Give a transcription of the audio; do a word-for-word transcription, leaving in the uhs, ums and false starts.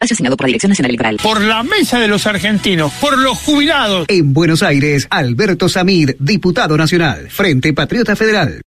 Asignado por la Dirección Nacional Electoral. Por la mesa de los argentinos, por los jubilados. En Buenos Aires, Alberto Samid, diputado nacional, Frente Patriota Federal.